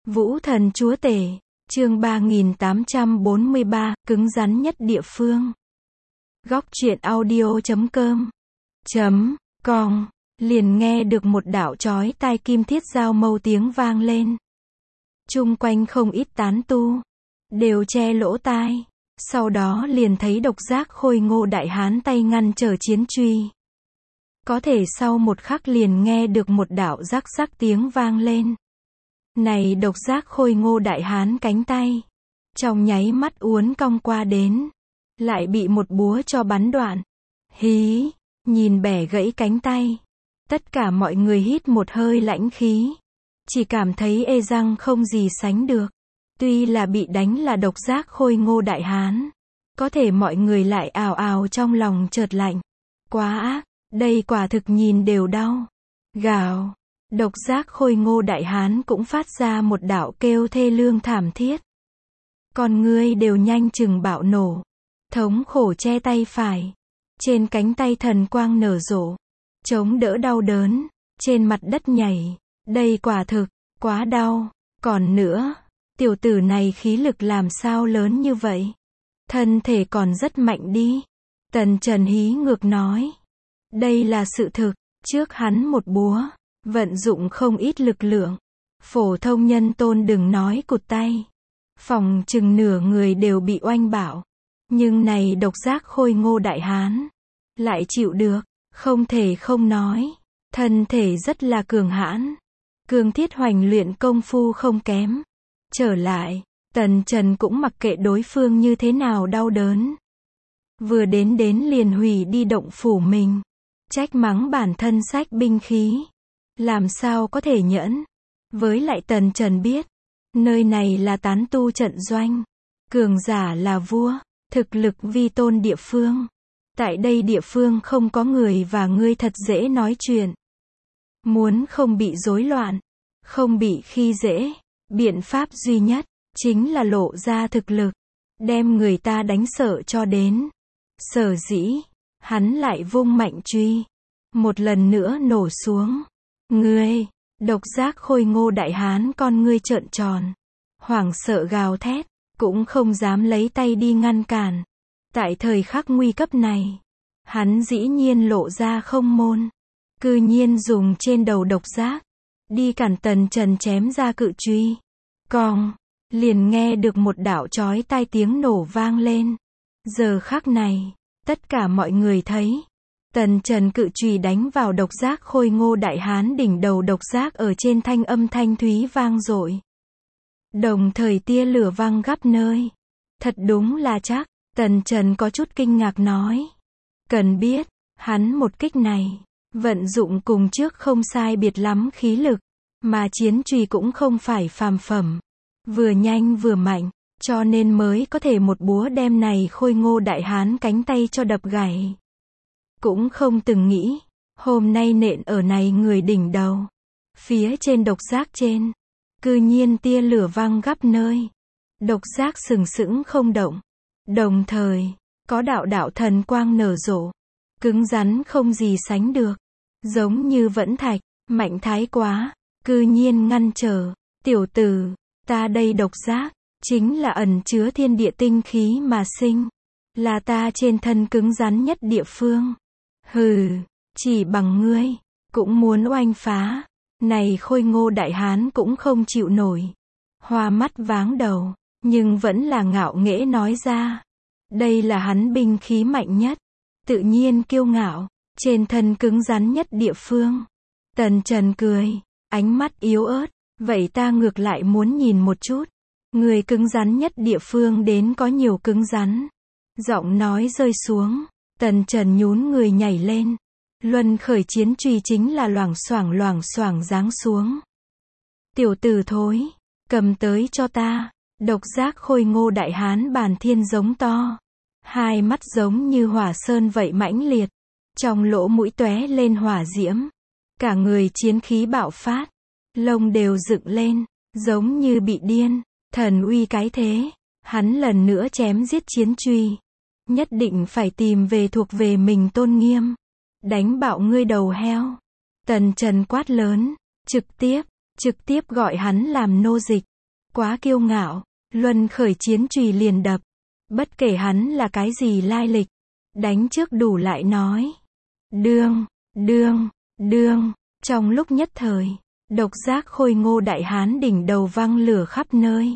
Vũ thần chúa tể, chương 3843, cứng rắn nhất địa phương. Góc truyện audio.com liền nghe được một đạo chói tai kim thiết giao mâu tiếng vang lên. Chung quanh không ít tán tu, đều che lỗ tai. Sau đó liền thấy độc giác khôi ngô đại hán tay ngăn trở chiến truy. Có thể sau một khắc liền nghe được một đạo rắc rắc tiếng vang lên. Này độc giác khôi ngô đại hán cánh tay, trong nháy mắt uốn cong qua đến, lại bị một búa cho bắn đoạn. Hí, nhìn bẻ gãy cánh tay, tất cả mọi người hít một hơi lãnh khí, chỉ cảm thấy ê răng không gì sánh được. Tuy là bị đánh là độc giác khôi ngô đại hán, có thể mọi người lại ào ào trong lòng chợt lạnh. Quá ác, đây quả thực nhìn đều đau. Gào. Độc giác khôi ngô đại hán cũng phát ra một đạo kêu thê lương thảm thiết. Con ngươi đều nhanh chừng bạo nổ. Thống khổ che tay phải. Trên cánh tay thần quang nở rộ. Chống đỡ đau đớn. Trên mặt đất nhảy. Đây quả thực, quá đau. Còn nữa, tiểu tử này khí lực làm sao lớn như vậy? Thân thể còn rất mạnh đi. Tần Trần hí ngược nói. Đây là sự thực. Trước hắn một búa, vận dụng không ít lực lượng. Phổ thông nhân tôn đừng nói cụt tay. Phòng chừng nửa người đều bị oanh bạo. Nhưng này độc giác khôi ngô đại hán, lại chịu được, không thể không nói. Thân thể rất là cường hãn. Cương thiết hoành luyện công phu không kém. Trở lại, Tần Trần cũng mặc kệ đối phương như thế nào đau đớn. Vừa đến liền hủy đi động phủ mình. Trách mắng bản thân xách binh khí. Làm sao có thể nhẫn. Với lại Tần Trần biết, nơi này là tán tu trận doanh. Cường giả là vua, thực lực vi tôn địa phương. Tại đây địa phương không có người và ngươi thật dễ nói chuyện. Muốn không bị rối loạn, không bị khi dễ, biện pháp duy nhất, chính là lộ ra thực lực. Đem người ta đánh sợ cho đến. Sở dĩ, hắn lại vung mạnh truy. Một lần nữa nổ xuống. Ngươi, độc giác khôi ngô đại hán con ngươi trợn tròn. Hoảng sợ gào thét, cũng không dám lấy tay đi ngăn cản. Tại thời khắc nguy cấp này, hắn dĩ nhiên lộ ra không môn. Cư nhiên dùng trên đầu độc giác, đi cản Tần Trần chém ra cự truy. Liền nghe được một đạo chói tai tiếng nổ vang lên. Giờ khắc này, tất cả mọi người thấy. Tần Trần cự chùy đánh vào độc giác khôi ngô đại hán đỉnh đầu độc giác ở trên thanh âm thanh thúy vang dội. Đồng thời tia lửa văng khắp nơi. Thật đúng là chắc, Tần Trần có chút kinh ngạc nói. Cần biết, hắn một kích này, vận dụng cùng trước không sai biệt lắm khí lực, mà chiến chùy cũng không phải phàm phẩm. Vừa nhanh vừa mạnh, cho nên mới có thể một búa đem này khôi ngô đại hán cánh tay cho đập gãy. Cũng không từng nghĩ, hôm nay nện ở này người đỉnh đầu. Phía trên độc giác trên, cư nhiên tia lửa văng khắp nơi. Độc giác sừng sững không động. Đồng thời, có đạo thần quang nở rộ. Cứng rắn không gì sánh được. Giống như vẫn thạch, mạnh thái quá. Cư nhiên ngăn trở. Tiểu tử, ta đây độc giác, chính là ẩn chứa thiên địa tinh khí mà sinh. Là ta trên thân cứng rắn nhất địa phương. Hừ, chỉ bằng ngươi, cũng muốn oanh phá. Này khôi ngô đại hán cũng không chịu nổi. Hoa mắt váng đầu, nhưng vẫn là ngạo nghễ nói ra. Đây là hắn binh khí mạnh nhất. Tự nhiên kiêu ngạo, trên thân cứng rắn nhất địa phương. Tần Trần cười, ánh mắt yếu ớt. Vậy ta ngược lại muốn nhìn một chút. Người cứng rắn nhất địa phương đến có nhiều cứng rắn. Giọng nói rơi xuống. Tần Trần nhún người nhảy lên. Luân khởi chiến truy chính là loảng xoảng giáng xuống. Tiểu tử thối, cầm tới cho ta. Độc giác khôi ngô đại hán bàn thiên giống to. Hai mắt giống như hỏa sơn vậy mãnh liệt. Trong lỗ mũi tóe lên hỏa diễm. Cả người chiến khí bạo phát. Lông đều dựng lên, giống như bị điên. Thần uy cái thế. Hắn lần nữa chém giết chiến truy. Nhất định phải tìm về thuộc về mình tôn nghiêm. Đánh bạo ngươi đầu heo. Tần Trần quát lớn. Trực tiếp gọi hắn làm nô dịch. quá kiêu ngạo, luân khởi chiến chùy liền đập. Bất kể hắn là cái gì lai lịch, đánh trước đủ lại nói. Đương, đương, đương, trong lúc nhất thời, độc giác khôi ngô đại hán đỉnh đầu văng lửa khắp nơi.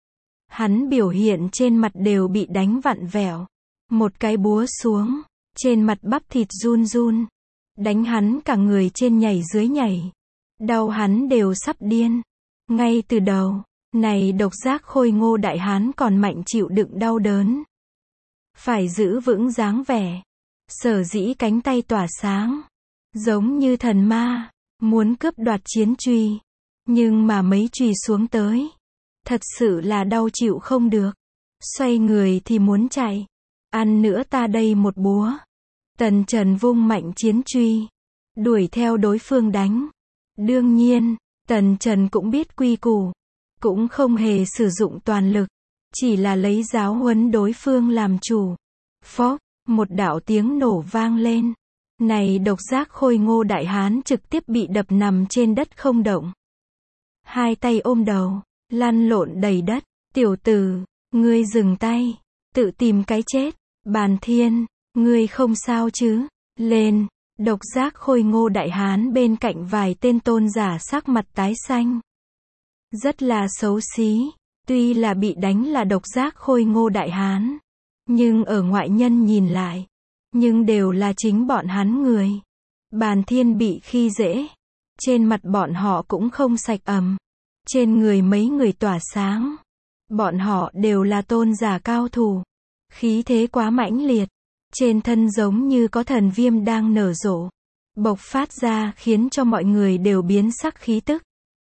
Hắn biểu hiện trên mặt đều bị đánh vặn vẹo. Một cái búa xuống, trên mặt bắp thịt run run. Đánh hắn cả người trên nhảy dưới nhảy. Đau hắn đều sắp điên. Ngay từ đầu, này độc giác khôi ngô đại hán còn mạnh chịu đựng đau đớn. Phải giữ vững dáng vẻ. Sở dĩ cánh tay tỏa sáng. Giống như thần ma, muốn cướp đoạt chiến chùy. Nhưng mà mấy chùy xuống tới. Thật sự là đau chịu không được. Xoay người thì muốn chạy. Ăn nữa ta đây một búa. Tần Trần vung mạnh chiến chùy. Đuổi theo đối phương đánh. Đương nhiên, Tần Trần cũng biết quy củ. Cũng không hề sử dụng toàn lực. Chỉ là lấy giáo huấn đối phương làm chủ. Phốc, một đạo tiếng nổ vang lên. Này độc giác khôi ngô đại hán trực tiếp bị đập nằm trên đất không động. Hai tay ôm đầu, lăn lộn đầy đất. Tiểu tử, ngươi dừng tay. Tự tìm cái chết. Bàn Thiên, ngươi không sao chứ? Lên. Độc giác khôi ngô đại hán bên cạnh vài tên tôn giả sắc mặt tái xanh. Rất là xấu xí. Tuy là bị đánh là độc giác khôi ngô đại hán. Nhưng ở ngoại nhân nhìn lại. Nhưng đều là chính bọn hắn người. Bàn Thiên bị khi dễ. Trên mặt bọn họ cũng không sạch ẩm. Trên người mấy người tỏa sáng. Bọn họ đều là tôn giả cao thủ. Khí thế quá mãnh liệt. Trên thân giống như có thần viêm đang nở rộ. Bộc phát ra khiến cho mọi người đều biến sắc khí tức.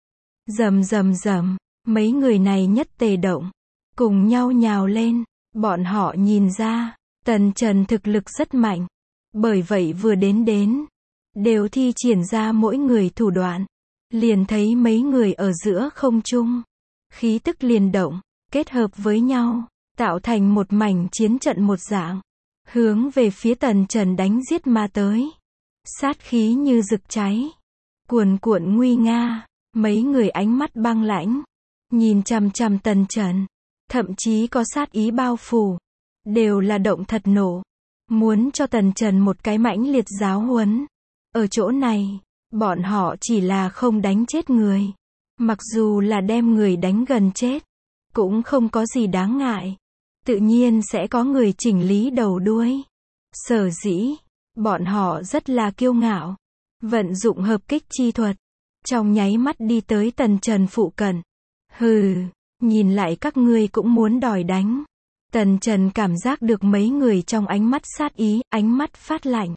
Rầm rầm rầm. Mấy người này nhất tề động. Cùng nhau nhào lên. Bọn họ nhìn ra. Tần Trần thực lực rất mạnh. Bởi vậy vừa đến. Đều thi triển ra mỗi người thủ đoạn. Liền thấy mấy người ở giữa không trung. Khí tức liền động. Kết hợp với nhau. Tạo thành một mảnh chiến trận một dạng. Hướng về phía Tần Trần đánh giết mà tới. Sát khí như rực cháy. Cuồn cuộn nguy nga. Mấy người ánh mắt băng lãnh. Nhìn chằm chằm Tần Trần. Thậm chí có sát ý bao phủ. Đều là động thật nổ. Muốn cho Tần Trần một cái mãnh liệt giáo huấn. Ở chỗ này, bọn họ chỉ là không đánh chết người. Mặc dù là đem người đánh gần chết. Cũng không có gì đáng ngại. Tự nhiên sẽ có người chỉnh lý đầu đuôi. Sở dĩ, bọn họ rất là kiêu ngạo. Vận dụng hợp kích chi thuật. Trong nháy mắt đi tới Tần Trần phụ cận. Hừ, nhìn lại các ngươi cũng muốn đòi đánh. Tần Trần cảm giác được mấy người trong ánh mắt sát ý, ánh mắt phát lạnh.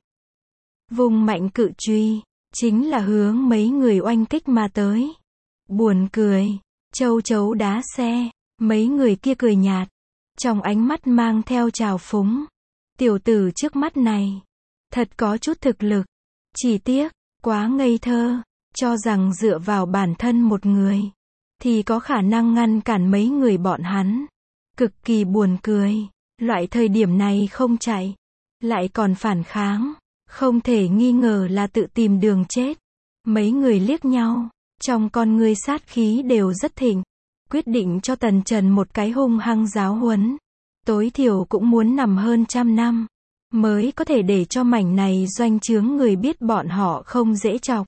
Vùng mạnh cự truy, chính là hướng mấy người oanh kích mà tới. Buồn cười, châu chấu đá xe, mấy người kia cười nhạt. Trong ánh mắt mang theo trào phúng. Tiểu tử trước mắt này, thật có chút thực lực. Chỉ tiếc, quá ngây thơ, cho rằng dựa vào bản thân một người, thì có khả năng ngăn cản mấy người bọn hắn. Cực kỳ buồn cười, loại thời điểm này không chạy, lại còn phản kháng, không thể nghi ngờ là tự tìm đường chết. Mấy người liếc nhau, trong con ngươi sát khí đều rất thịnh, quyết định cho Tần Trần một cái hung hăng giáo huấn. Tối thiểu cũng muốn nằm hơn 100 năm, mới có thể để cho mảnh này doanh chướng người biết bọn họ không dễ chọc.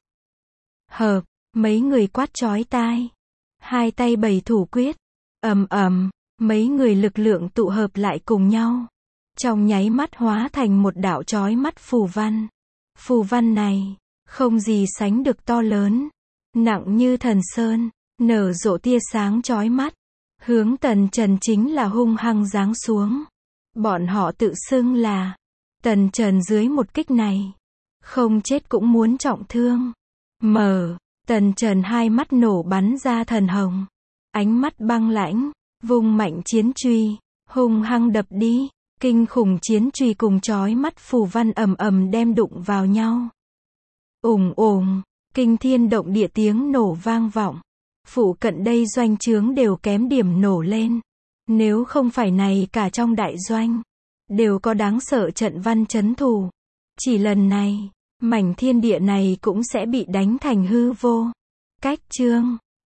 Hợp, mấy người quát chói tai. Hai tay bày thủ quyết, ầm ầm. Mấy người lực lượng tụ hợp lại cùng nhau. Trong nháy mắt hóa thành một đạo chói mắt phù văn. Phù văn này, không gì sánh được to lớn. Nặng như thần sơn, nở rộ tia sáng chói mắt. Hướng Tần Trần chính là hung hăng giáng xuống. Bọn họ tự xưng là Tần Trần dưới một kích này. Không chết cũng muốn trọng thương. Tần Trần hai mắt nổ bắn ra thần hồng. Ánh mắt băng lãnh. Vùng mạnh chiến chùy, hung hăng đập đi, kinh khủng chiến chùy cùng chói mắt phù văn ầm ầm đem đụng vào nhau. Ùng ùng, kinh thiên động địa tiếng nổ vang vọng. Phụ cận đây doanh trướng đều kém điểm nổ lên. Nếu không phải này cả trong đại doanh, đều có đáng sợ trận văn trấn thủ. Chỉ lần này, mảnh thiên địa này cũng sẽ bị đánh thành hư vô. Cách chương